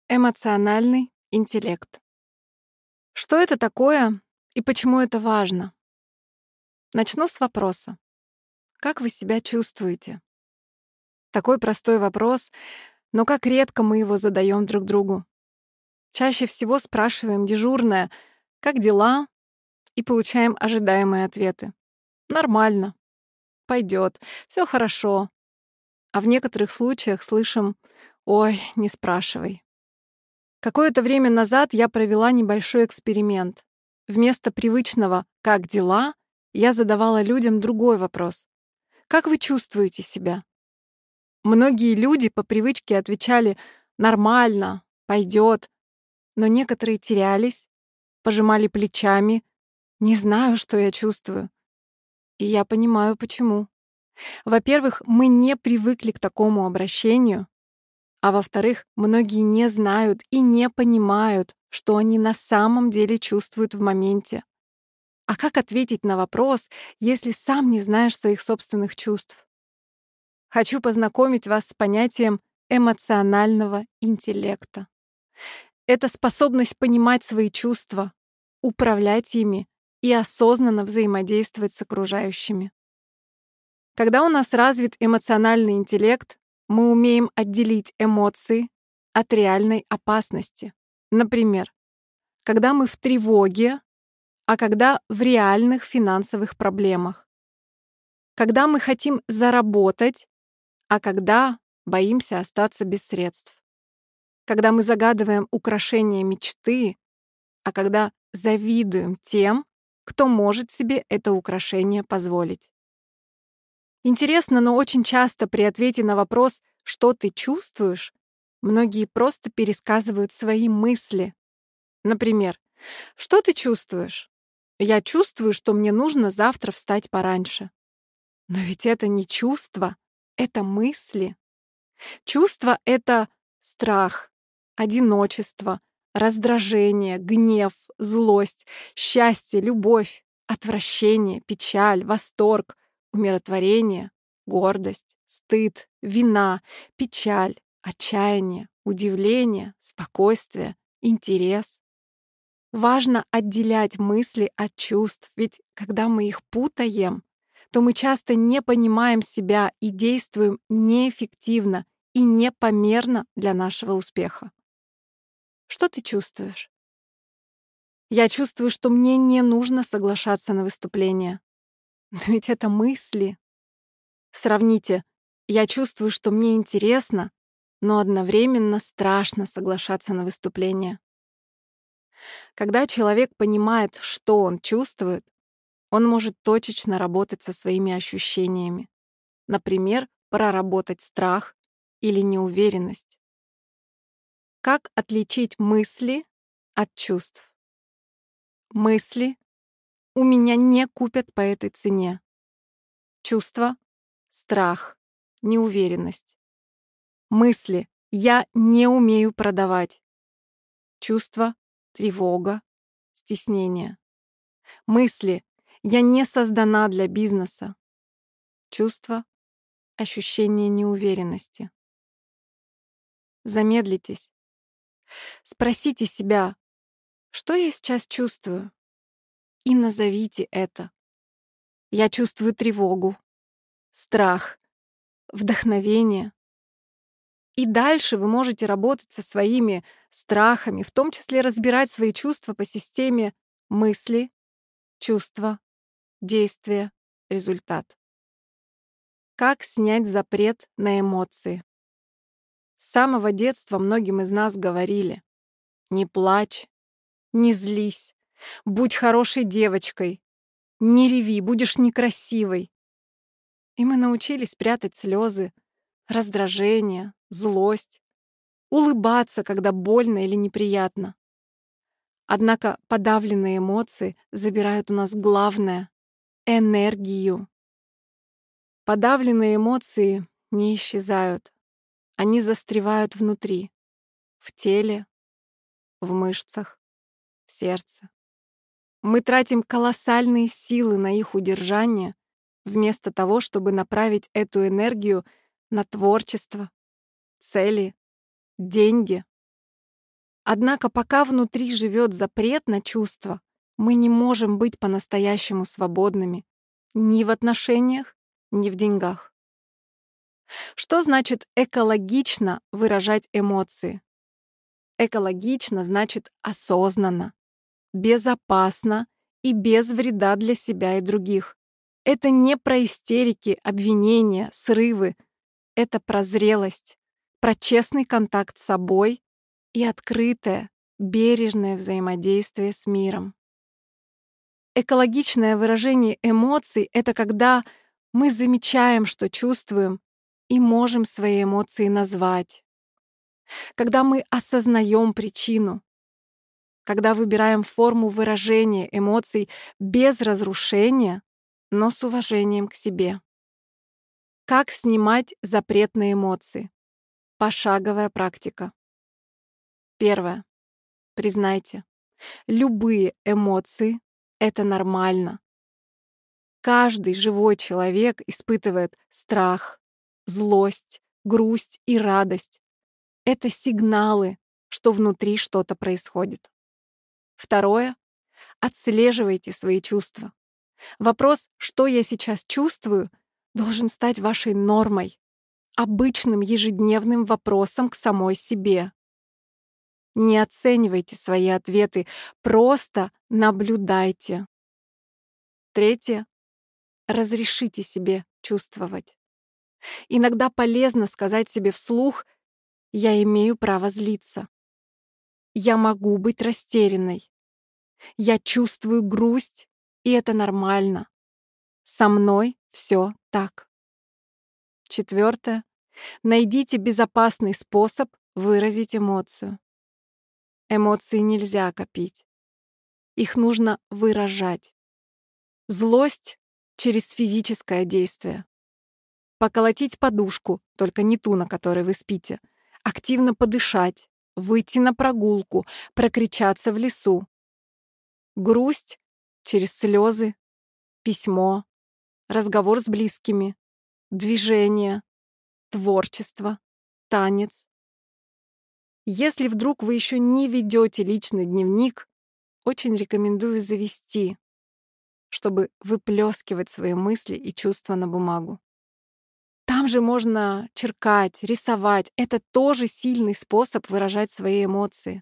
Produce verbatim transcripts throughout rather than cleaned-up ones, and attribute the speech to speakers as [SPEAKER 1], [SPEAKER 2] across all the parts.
[SPEAKER 1] Эмоциональный интеллект. Что это такое и почему это важно? Начну с вопроса. Как вы себя чувствуете? Такой простой вопрос, но как редко мы его задаем друг другу. Чаще всего спрашиваем дежурное «Как дела?» и получаем ожидаемые ответы. Нормально, пойдет, все хорошо. А в некоторых случаях слышим «Ой, не спрашивай». Какое-то время назад я провела небольшой эксперимент. Вместо привычного «как дела?» я задавала людям другой вопрос. «Как вы чувствуете себя?» Многие люди по привычке отвечали «нормально», «пойдет», но некоторые терялись, пожимали плечами, «не знаю, что я чувствую». И я понимаю, почему. Во-первых, мы не привыкли к такому обращению, а во-вторых, многие не знают и не понимают, что они на самом деле чувствуют в моменте. А как ответить на вопрос, если сам не знаешь своих собственных чувств? Хочу познакомить вас с понятием эмоционального интеллекта. Это способность понимать свои чувства, управлять ими и осознанно взаимодействовать с окружающими. Когда у нас развит эмоциональный интеллект, мы умеем отделить эмоции от реальной опасности. Например, когда мы в тревоге, а когда в реальных финансовых проблемах. Когда мы хотим заработать, а когда боимся остаться без средств. Когда мы загадываем украшение мечты, а когда завидуем тем, кто может себе это украшение позволить. Интересно, но очень часто при ответе на вопрос «что ты чувствуешь?», многие просто пересказывают свои мысли. Например, «что ты чувствуешь?» «Я чувствую, что мне нужно завтра встать пораньше». Но ведь это не чувство, это мысли. Чувство — это страх, одиночество, раздражение, гнев, злость, счастье, любовь, отвращение, печаль, восторг, умиротворение, гордость, стыд, вина, печаль, отчаяние, удивление, спокойствие, интерес. Важно отделять мысли от чувств, ведь когда мы их путаем, то мы часто не понимаем себя и действуем неэффективно и непомерно для нашего успеха. Что ты чувствуешь? Я чувствую, что мне не нужно соглашаться на выступление. Но ведь это мысли. Сравните. Я чувствую, что мне интересно, но одновременно страшно соглашаться на выступление. Когда человек понимает, что он чувствует, он может точечно работать со своими ощущениями. Например, проработать страх или неуверенность. Как отличить мысли от чувств? Мысли «у меня не купят по этой цене». Чувства — страх, неуверенность. Мысли «я не умею продавать». Чувства — тревога, стеснение. Мысли «я не создана для бизнеса». Чувства — ощущение неуверенности. Замедлитесь. Спросите себя, что я сейчас чувствую? И назовите это. Я чувствую тревогу, страх, вдохновение. И дальше вы можете работать со своими страхами, в том числе разбирать свои чувства по системе мысли, чувства, действия, результат. Как снять запрет на эмоции? С самого детства многим из нас говорили: не плачь, не злись, будь хорошей девочкой, не реви, будешь некрасивой. И мы научились прятать слезы, раздражение, злость, улыбаться, когда больно или неприятно. Однако подавленные эмоции забирают у нас главное — энергию. Подавленные эмоции не исчезают. Они застревают внутри, в теле, в мышцах, в сердце. Мы тратим колоссальные силы на их удержание, вместо того, чтобы направить эту энергию на творчество, цели, деньги. Однако пока внутри живет запрет на чувства, мы не можем быть по-настоящему свободными ни в отношениях, ни в деньгах. Что значит экологично выражать эмоции? Экологично значит осознанно, безопасно и без вреда для себя и других. Это не про истерики, обвинения, срывы. Это про зрелость, про честный контакт с собой и открытое, бережное взаимодействие с миром. Экологичное выражение эмоций — это когда мы замечаем, что чувствуем, и можем свои эмоции назвать. Когда мы осознаем причину. Когда выбираем форму выражения эмоций без разрушения, но с уважением к себе. Как снимать запрет на эмоции? Пошаговая практика. Первое. Признайте, любые эмоции — это нормально. Каждый живой человек испытывает страх, злость, грусть и радость. Это сигналы, что внутри что-то происходит. Второе. Отслеживайте свои чувства. Вопрос, что я сейчас чувствую, должен стать вашей нормой, обычным ежедневным вопросом к самой себе. Не оценивайте свои ответы, просто наблюдайте. Третье. Разрешите себе чувствовать. Иногда полезно сказать себе вслух: «Я имею право злиться. Я могу быть растерянной. Я чувствую грусть, и это нормально. Со мной все так». Четвертое. Найдите безопасный способ выразить эмоцию. Эмоции нельзя копить. Их нужно выражать. Злость через физическое действие. Поколотить подушку, только не ту, на которой вы спите. Активно подышать, выйти на прогулку, прокричаться в лесу. Грусть через слезы, письмо, разговор с близкими, движение, творчество, танец. Если вдруг вы еще не ведете личный дневник, очень рекомендую завести, чтобы выплескивать свои мысли и чувства на бумагу. Там же можно черкать, рисовать. Это тоже сильный способ выражать свои эмоции.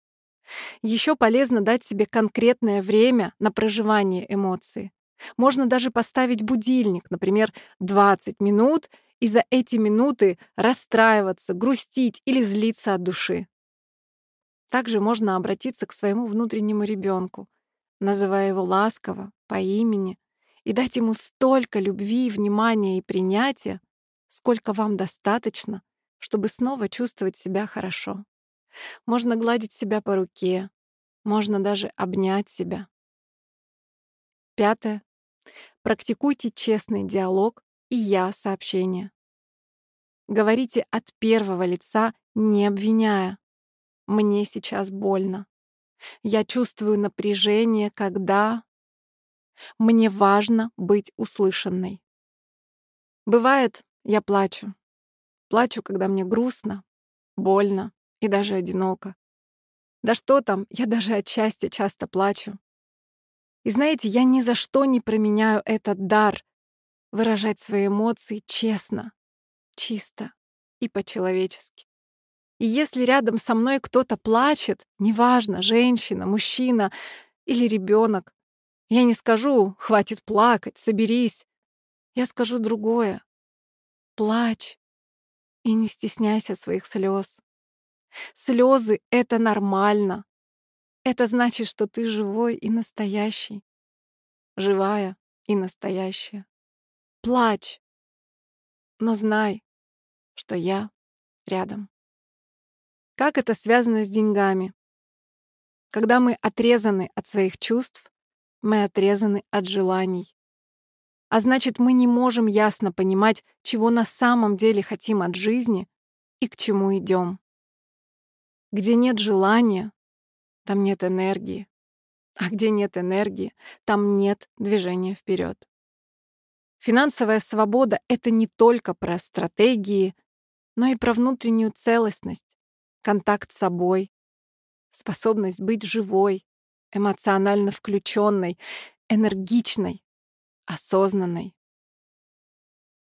[SPEAKER 1] Еще полезно дать себе конкретное время на проживание эмоций. Можно даже поставить будильник, например, двадцать минут, и за эти минуты расстраиваться, грустить или злиться от души. Также можно обратиться к своему внутреннему ребенку, называя его ласково, по имени, и дать ему столько любви, внимания и принятия, сколько вам достаточно, чтобы снова чувствовать себя хорошо. Можно гладить себя по руке, можно даже обнять себя. Пятое. Практикуйте честный диалог и «я» сообщение. Говорите от первого лица, не обвиняя. «Мне сейчас больно. Я чувствую напряжение, когда...» «Мне важно быть услышанной». Бывает, я плачу. Плачу, когда мне грустно, больно и даже одиноко. Да что там, я даже от счастья часто плачу. И знаете, я ни за что не променяю этот дар выражать свои эмоции честно, чисто и по-человечески. И если рядом со мной кто-то плачет, неважно, женщина, мужчина или ребенок, я не скажу: «Хватит плакать, соберись». Я скажу другое: «Плачь и не стесняйся своих слез. Слезы — это нормально. Это значит, что ты живой и настоящий, живая и настоящая. Плачь, но знай, что я рядом». Как это связано с деньгами? Когда мы отрезаны от своих чувств, мы отрезаны от желаний. А значит, мы не можем ясно понимать, чего на самом деле хотим от жизни и к чему идем. Где нет желания, там нет энергии. А где нет энергии, там нет движения вперед. Финансовая свобода — это не только про стратегии, но и про внутреннюю целостность, контакт с собой, способность быть живой, эмоционально включенной, энергичной, осознанной.